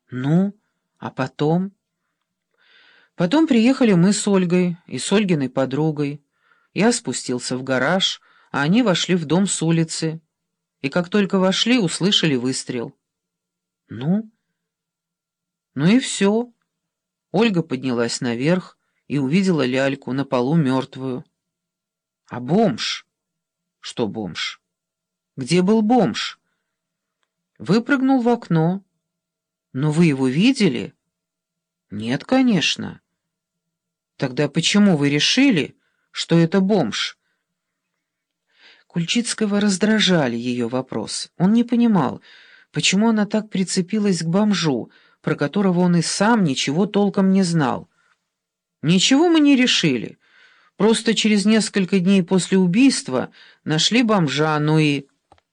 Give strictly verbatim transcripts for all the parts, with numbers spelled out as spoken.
Ну, а потом? Потом приехали мы с Ольгой и с Ольгиной подругой. Я спустился в гараж, а они вошли в дом с улицы. И как только вошли, услышали выстрел. Ну? Ну и все. Ольга поднялась наверх и увидела ляльку на полу мертвую. А бомж? Что бомж? Где был бомж? Выпрыгнул в окно. Но вы его видели? Нет, конечно. Тогда почему вы решили, что это бомж? Кульчицкого раздражали ее вопросы. Он не понимал, почему она так прицепилась к бомжу, про которого он и сам ничего толком не знал. Ничего мы не решили. Просто через несколько дней после убийства нашли бомжа, ну и...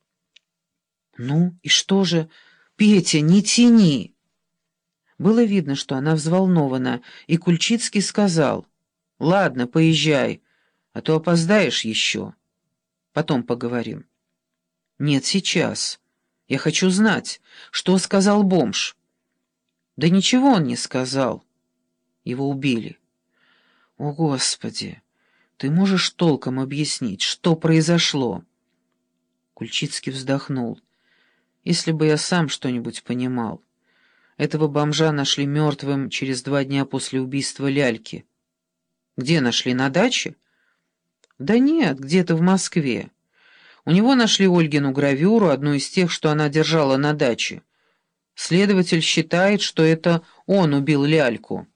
Ну, и что же? Петя, не тяни! Было видно, что она взволнована, и Кульчицкий сказал: «Ладно, поезжай, а то опоздаешь еще. Потом поговорим». «Нет, сейчас. Я хочу знать, что сказал бомж». «Да ничего он не сказал. Его убили». «О, Господи! Ты можешь толком объяснить, что произошло?» Кульчицкий вздохнул. «Если бы я сам что-нибудь понимал. Этого бомжа нашли мертвым через два дня после убийства ляльки». «Где нашли, на даче?» «Да нет, где-то в Москве. У него нашли Ольгину гравюру, одну из тех, что она держала на даче. Следователь считает, что это он убил ляльку».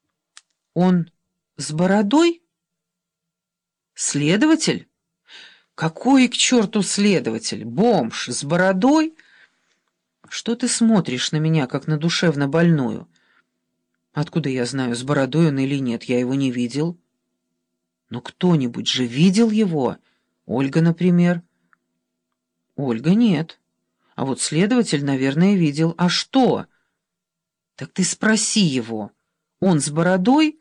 «Он с бородой? Следователь? Какой к черту следователь? Бомж с бородой? Что ты смотришь на меня, как на душевно больную? Откуда я знаю, с бородой он или нет, я его не видел. Но кто-нибудь же видел его? Ольга, например». «Ольга нет. А вот следователь, наверное, видел. А что?» «Так ты спроси его. Он с бородой?»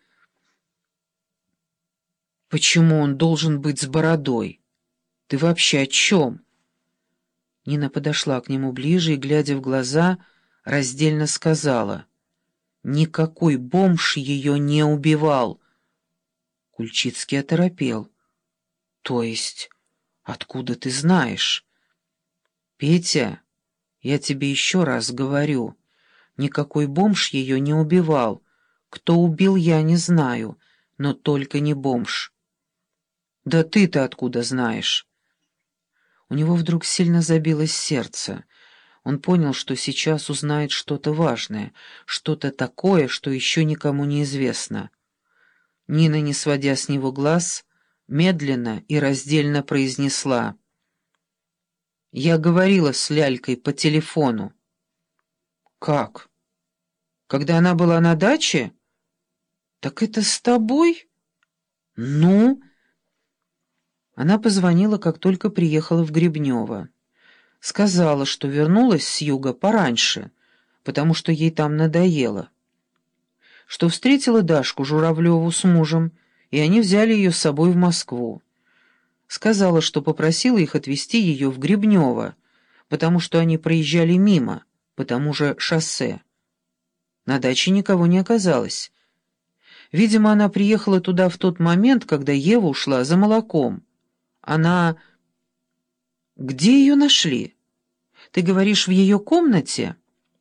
«Почему он должен быть с бородой? Ты вообще о чем?» Нина подошла к нему ближе и, глядя в глаза, раздельно сказала: «Никакой бомж ее не убивал». Кульчицкий оторопел. «То есть, откуда ты знаешь?» «Петя, я тебе еще раз говорю, никакой бомж ее не убивал. Кто убил, я не знаю, но только не бомж». «Да ты-то откуда знаешь?» У него вдруг сильно забилось сердце. Он понял, что сейчас узнает что-то важное, что-то такое, что еще никому не известно. Нина, не сводя с него глаз, медленно и раздельно произнесла: «Я говорила с лялькой по телефону». «Как? Когда она была на даче? Так это с тобой? Ну?» Она позвонила, как только приехала в Гребнево. Сказала, что вернулась с юга пораньше, потому что ей там надоело. Что встретила Дашку Журавлеву с мужем, и они взяли ее с собой в Москву. Сказала, что попросила их отвезти ее в Гребнево, потому что они проезжали мимо, по тому же шоссе. На даче никого не оказалось. Видимо, она приехала туда в тот момент, когда Ева ушла за молоком. Она... Где ее нашли? Ты говоришь, в ее комнате?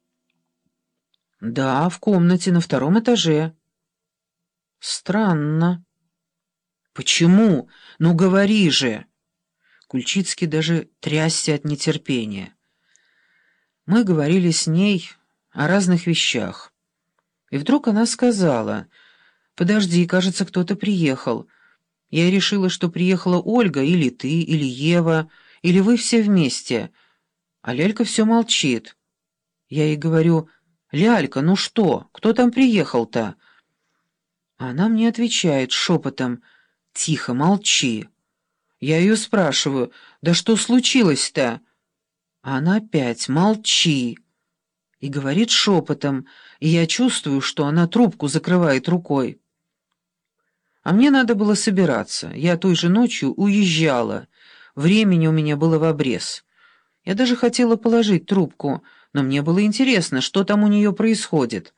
Да, в комнате на втором этаже. Странно. Почему? Ну, говори же. Кульчицкий даже трясся от нетерпения. Мы говорили с ней о разных вещах. И вдруг она сказала: «Подожди, кажется, кто-то приехал». Я решила, что приехала Ольга, или ты, или Ева, или вы все вместе. А лялька все молчит. Я ей говорю: «Лялька, ну что, кто там приехал-то?» А она мне отвечает шепотом: «Тихо, молчи». Я ее спрашиваю: «Да что случилось-то?» А она опять: «Молчи». И говорит шепотом, и я чувствую, что она трубку закрывает рукой. А мне надо было собираться. Я той же ночью уезжала. Времени у меня было в обрез. Я даже хотела положить трубку, но мне было интересно, что там у нее происходит.